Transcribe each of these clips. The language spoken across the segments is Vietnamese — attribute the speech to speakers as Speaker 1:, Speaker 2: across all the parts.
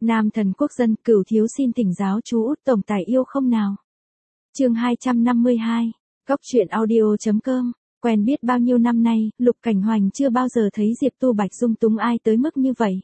Speaker 1: Nam thần quốc dân, Cửu thiếu xin thỉnh giáo chú Út tổng tài yêu không nào. Chương 252. Góc truyện audio.com. Quen biết bao nhiêu năm nay, Lục Cảnh Hoành chưa bao giờ thấy Diệp Tu Bạch dung túng ai tới mức như vậy.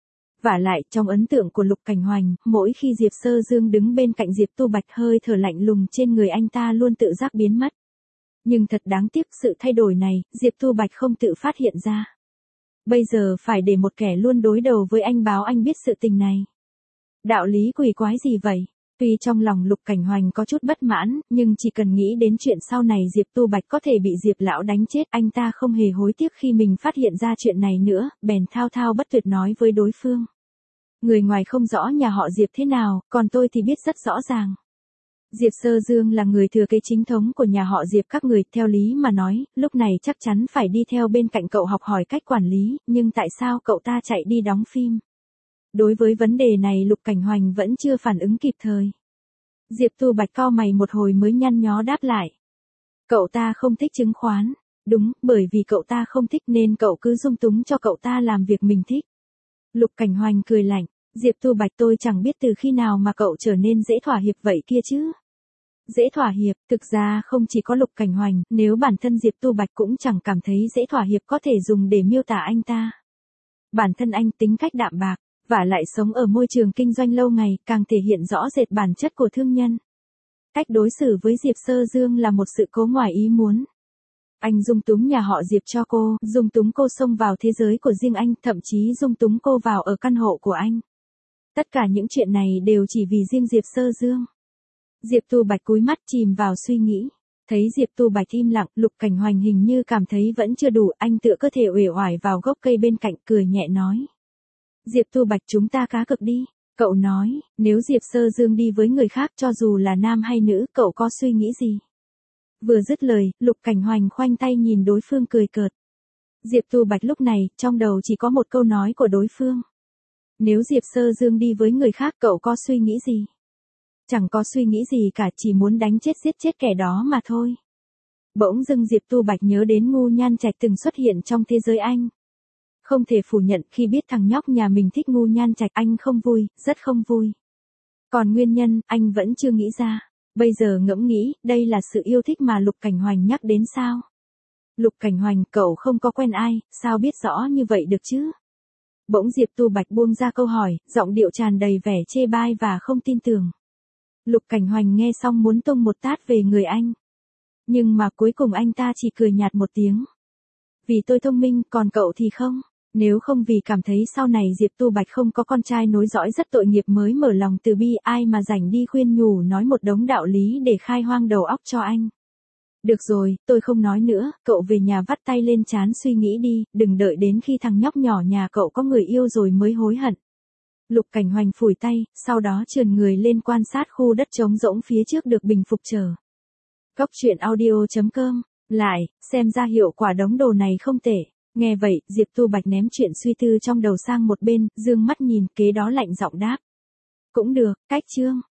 Speaker 1: Vả lại, trong ấn tượng của Lục Cảnh Hoành, mỗi khi Diệp Sơ Dương đứng bên cạnh Diệp Tu Bạch, hơi thở lạnh lùng trên người anh ta luôn tự giác biến mất. Nhưng thật đáng tiếc, sự thay đổi này, Diệp Tu Bạch không tự phát hiện ra. Bây giờ phải để một kẻ luôn đối đầu với anh báo anh biết sự tình này. Đạo lý quỷ quái gì vậy? Tuy trong lòng Lục Cảnh Hoành có chút bất mãn, nhưng chỉ cần nghĩ đến chuyện sau này Diệp Tu Bạch có thể bị Diệp lão đánh chết, anh ta không hề hối tiếc khi mình phát hiện ra chuyện này nữa, bèn thao thao bất tuyệt nói với đối phương. Người ngoài không rõ nhà họ Diệp thế nào, còn tôi thì biết rất rõ ràng. Diệp Sơ Dương là người thừa kế chính thống của nhà họ Diệp các người, theo lý mà nói, lúc này chắc chắn phải đi theo bên cạnh cậu học hỏi cách quản lý, nhưng tại sao cậu ta chạy đi đóng phim? Đối với vấn đề này Lục Cảnh Hoành vẫn chưa phản ứng kịp thời. Diệp Tu Bạch cau mày một hồi mới nhăn nhó đáp lại. Cậu ta không thích chứng khoán. Đúng, bởi vì cậu ta không thích nên cậu cứ dung túng cho cậu ta làm việc mình thích. Lục Cảnh Hoành cười lạnh. Diệp Tu Bạch, tôi chẳng biết từ khi nào mà cậu trở nên dễ thỏa hiệp vậy kia chứ. Dễ thỏa hiệp, thực ra không chỉ có Lục Cảnh Hoành, nếu bản thân Diệp Tu Bạch cũng chẳng cảm thấy dễ thỏa hiệp có thể dùng để miêu tả anh ta. Bản thân anh tính cách đạm bạc, vả lại sống ở môi trường kinh doanh lâu ngày, càng thể hiện rõ rệt bản chất của thương nhân. Cách đối xử với Diệp Sơ Dương là một sự cố ngoài ý muốn. Anh dung túng nhà họ Diệp cho cô, dung túng cô xông vào thế giới của riêng anh, thậm chí dung túng cô vào ở căn hộ của anh. Tất cả những chuyện này đều chỉ vì riêng Diệp Sơ Dương. Diệp Tu Bạch cúi mắt chìm vào suy nghĩ. Thấy Diệp Tu Bạch im lặng, Lục Cảnh Hoành hình như cảm thấy vẫn chưa đủ, anh tựa cơ thể uể oải vào gốc cây bên cạnh, cười nhẹ nói. Diệp Tu Bạch, chúng ta cá cược đi. Cậu nói, nếu Diệp Sơ Dương đi với người khác cho dù là nam hay nữ, cậu có suy nghĩ gì? Vừa dứt lời, Lục Cảnh Hoành khoanh tay nhìn đối phương cười cợt. Diệp Tu Bạch lúc này, trong đầu chỉ có một câu nói của đối phương. Nếu Diệp Sơ Dương đi với người khác, cậu có suy nghĩ gì? Chẳng có suy nghĩ gì cả, chỉ muốn đánh chết giết chết kẻ đó mà thôi. Bỗng dưng Diệp Tu Bạch nhớ đến Ngu Nhan Trạch từng xuất hiện trong thế giới anh. Không thể phủ nhận, khi biết thằng nhóc nhà mình thích Ngu Nhan Trạch, anh không vui, rất không vui. Còn nguyên nhân, anh vẫn chưa nghĩ ra. Bây giờ ngẫm nghĩ, đây là sự yêu thích mà Lục Cảnh Hoành nhắc đến sao? Lục Cảnh Hoành, cậu không có quen ai, sao biết rõ như vậy được chứ? Bỗng Diệp Tu Bạch buông ra câu hỏi, giọng điệu tràn đầy vẻ chê bai và không tin tưởng. Lục Cảnh Hoành nghe xong muốn tung một tát về người anh. Nhưng mà cuối cùng anh ta chỉ cười nhạt một tiếng. Vì tôi thông minh, còn cậu thì không. Nếu không vì cảm thấy sau này Diệp Tu Bạch không có con trai nối dõi rất tội nghiệp mới mở lòng từ bi, ai mà rảnh đi khuyên nhủ nói một đống đạo lý để khai hoang đầu óc cho anh. Được rồi, tôi không nói nữa, cậu về nhà vắt tay lên trán suy nghĩ đi, đừng đợi đến khi thằng nhóc nhỏ nhà cậu có người yêu rồi mới hối hận. Lục Cảnh Hoành phủi tay, sau đó trườn người lên quan sát khu đất trống rỗng phía trước được bình phục chờ. Góc truyện audio.com. Lại, xem ra hiệu quả đống đồ này không tệ. Nghe vậy, Diệp Tu Bạch ném chuyện suy tư trong đầu sang một bên, dương mắt nhìn, kế đó lạnh giọng đáp. Cũng được, cách chương.